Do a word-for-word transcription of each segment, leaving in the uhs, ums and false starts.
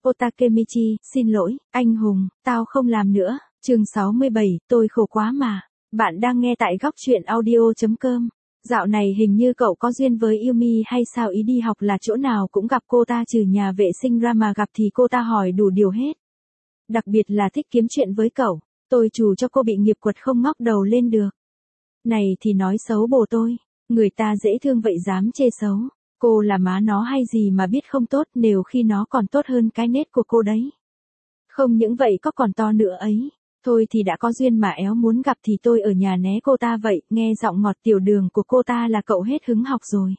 Otakemichi, xin lỗi, anh hùng, tao không làm nữa. Chương sáu mươi bảy, tôi khổ quá mà. Bạn đang nghe tại góc truyện audio.com. Dạo này hình như cậu có duyên với Yumi hay sao, ý đi học là chỗ nào cũng gặp cô ta, trừ nhà vệ sinh ra mà gặp thì cô ta hỏi đủ điều hết. Đặc biệt là thích kiếm chuyện với cậu. Tôi trù cho cô bị nghiệp quật không ngóc đầu lên được. Này thì nói xấu bồ tôi. Người ta dễ thương vậy dám chê xấu. Cô là má nó hay gì mà biết không tốt, nếu khi nó còn tốt hơn cái nết của cô đấy. Không những vậy có còn to nữa ấy. Thôi thì đã có duyên mà éo muốn gặp thì tôi ở nhà né cô ta vậy, nghe giọng ngọt tiểu đường của cô ta là cậu hết hứng học rồi.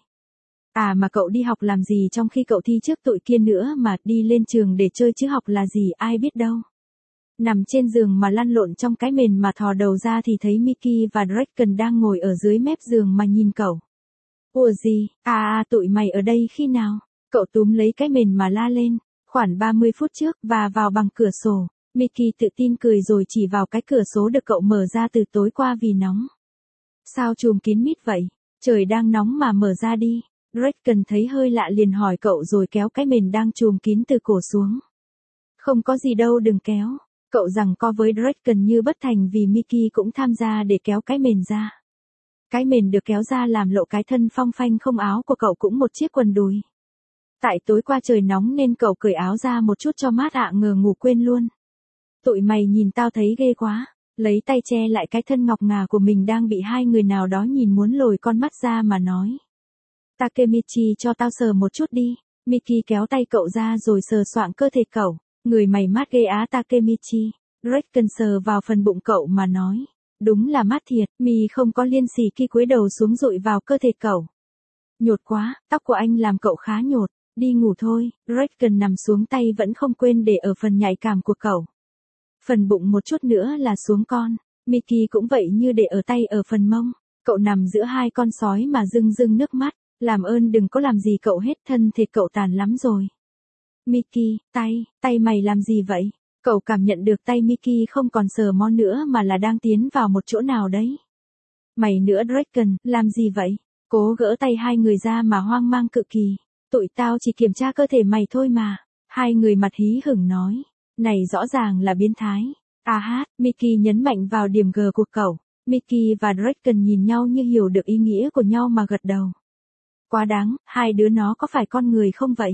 À mà cậu đi học làm gì trong khi cậu thi trước tụi kia nữa, mà đi lên trường để chơi chứ học là gì, ai biết đâu. Nằm trên giường mà lăn lộn trong cái mền mà thò đầu ra thì thấy Mickey và Draken đang ngồi ở dưới mép giường mà nhìn cậu. Ủa gì, à à tụi mày ở đây khi nào? Cậu túm lấy cái mền mà la lên. Khoảng ba mươi phút trước, và vào bằng cửa sổ. Mickey tự tin cười rồi chỉ vào cái cửa sổ được cậu mở ra từ tối qua vì nóng. Sao chùm kín mít vậy? Trời đang nóng mà mở ra đi. Draken thấy hơi lạ liền hỏi cậu rồi kéo cái mền đang chùm kín từ cổ xuống. Không có gì đâu, đừng kéo. Cậu giằng co với Draken như bất thành vì Mickey cũng tham gia để kéo cái mền ra. Cái mền được kéo ra làm lộ cái thân phong phanh không áo của cậu cũng một chiếc quần đùi. Tại tối qua trời nóng nên cậu cởi áo ra một chút cho mát ạ, ngờ ngủ quên luôn. Tụi mày nhìn tao thấy ghê quá. Lấy tay che lại cái thân ngọc ngà của mình đang bị hai người nào đó nhìn muốn lồi con mắt ra mà nói. Takemichi cho tao sờ một chút đi. Mickey kéo tay cậu ra rồi sờ soạng cơ thể cậu. Người mày mát ghê á Takemichi. Draken sờ vào phần bụng cậu mà nói. Đúng là mát thiệt, mi không có liên xì khi cúi đầu xuống dụi vào cơ thể cậu. Nhột quá, tóc của anh làm cậu khá nhột, đi ngủ thôi. Draken nằm xuống, tay vẫn không quên để ở phần nhạy cảm của cậu. Phần bụng một chút nữa là xuống con. Mickey cũng vậy, như để ở tay ở phần mông. Cậu nằm giữa hai con sói mà rưng rưng nước mắt. Làm ơn đừng có làm gì cậu hết, thân thể cậu tàn lắm rồi. Mickey, tay, tay mày làm gì vậy? Cậu cảm nhận được tay Mickey không còn sờ mó nữa mà là đang tiến vào một chỗ nào đấy. Mày nữa Draken, làm gì vậy? Cố gỡ tay hai người ra mà hoang mang cực kỳ. Tụi tao chỉ kiểm tra cơ thể mày thôi mà. Hai người mặt hí hửng nói. Này rõ ràng là biến thái. À hát, Mickey nhấn mạnh vào điểm G của cậu. Mickey và Draken nhìn nhau như hiểu được ý nghĩa của nhau mà gật đầu. Quá đáng, hai đứa nó có phải con người không vậy?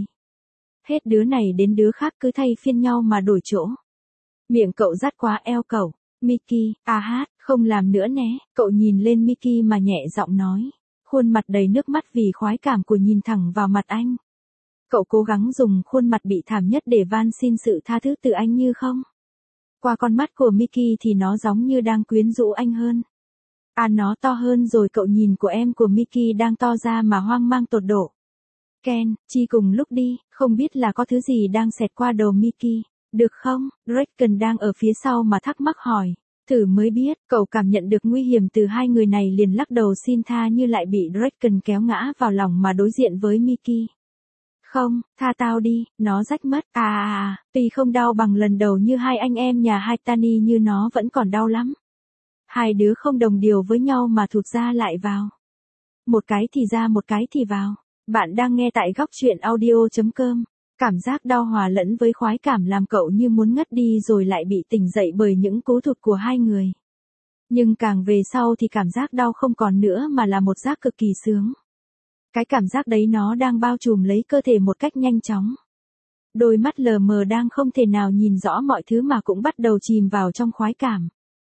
Hết đứa này đến đứa khác cứ thay phiên nhau mà đổi chỗ. Miệng cậu dắt quá eo cậu. Mickey, à hát, không làm nữa né. Cậu nhìn lên Mickey mà nhẹ giọng nói. Khuôn mặt đầy nước mắt vì khoái cảm của nhìn thẳng vào mặt anh. Cậu cố gắng dùng khuôn mặt bị thảm nhất để van xin sự tha thứ từ anh như không. Qua con mắt của Mickey thì nó giống như đang quyến rũ anh hơn. À nó to hơn rồi, cậu nhìn của em của Mickey đang to ra mà hoang mang tột độ. Ken, chi cùng lúc đi, không biết là có thứ gì đang xẹt qua đầu Mickey. Được không? Draken đang ở phía sau mà thắc mắc hỏi. Thử mới biết, cậu cảm nhận được nguy hiểm từ hai người này liền lắc đầu xin tha như lại bị Draken kéo ngã vào lòng mà đối diện với Mickey. Không, tha tao đi, nó rách mất. À à à, tuy không đau bằng lần đầu như hai anh em nhà Haitani như nó vẫn còn đau lắm. Hai đứa không đồng điều với nhau mà thụt ra lại vào. Một cái thì ra một cái thì vào. Bạn đang nghe tại góc truyện audio.com. Cảm giác đau hòa lẫn với khoái cảm làm cậu như muốn ngất đi rồi lại bị tỉnh dậy bởi những cú thụt của hai người. Nhưng càng về sau thì cảm giác đau không còn nữa mà là một giác cực kỳ sướng. Cái cảm giác đấy nó đang bao trùm lấy cơ thể một cách nhanh chóng. Đôi mắt lờ mờ đang không thể nào nhìn rõ mọi thứ mà cũng bắt đầu chìm vào trong khoái cảm.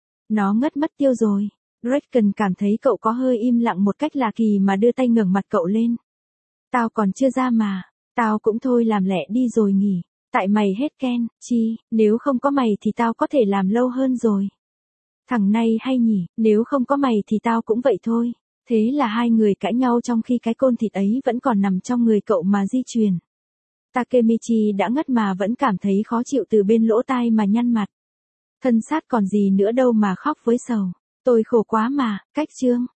Nó ngất mất tiêu rồi. Draken cảm thấy cậu có hơi im lặng một cách lạ kỳ mà đưa tay ngẩng mặt cậu lên. Tao còn chưa ra mà. Tao cũng thôi làm lẹ đi rồi nghỉ. Tại mày hết Ken, chi, nếu không có mày thì tao có thể làm lâu hơn rồi. Thằng này hay nhỉ, nếu không có mày thì tao cũng vậy thôi. Thế là hai người cãi nhau trong khi cái côn thịt ấy vẫn còn nằm trong người cậu mà di chuyển. Takemichi đã ngất mà vẫn cảm thấy khó chịu từ bên lỗ tai mà nhăn mặt. Thân sát còn gì nữa đâu mà khóc với sầu. Tôi khổ quá mà, cách chương.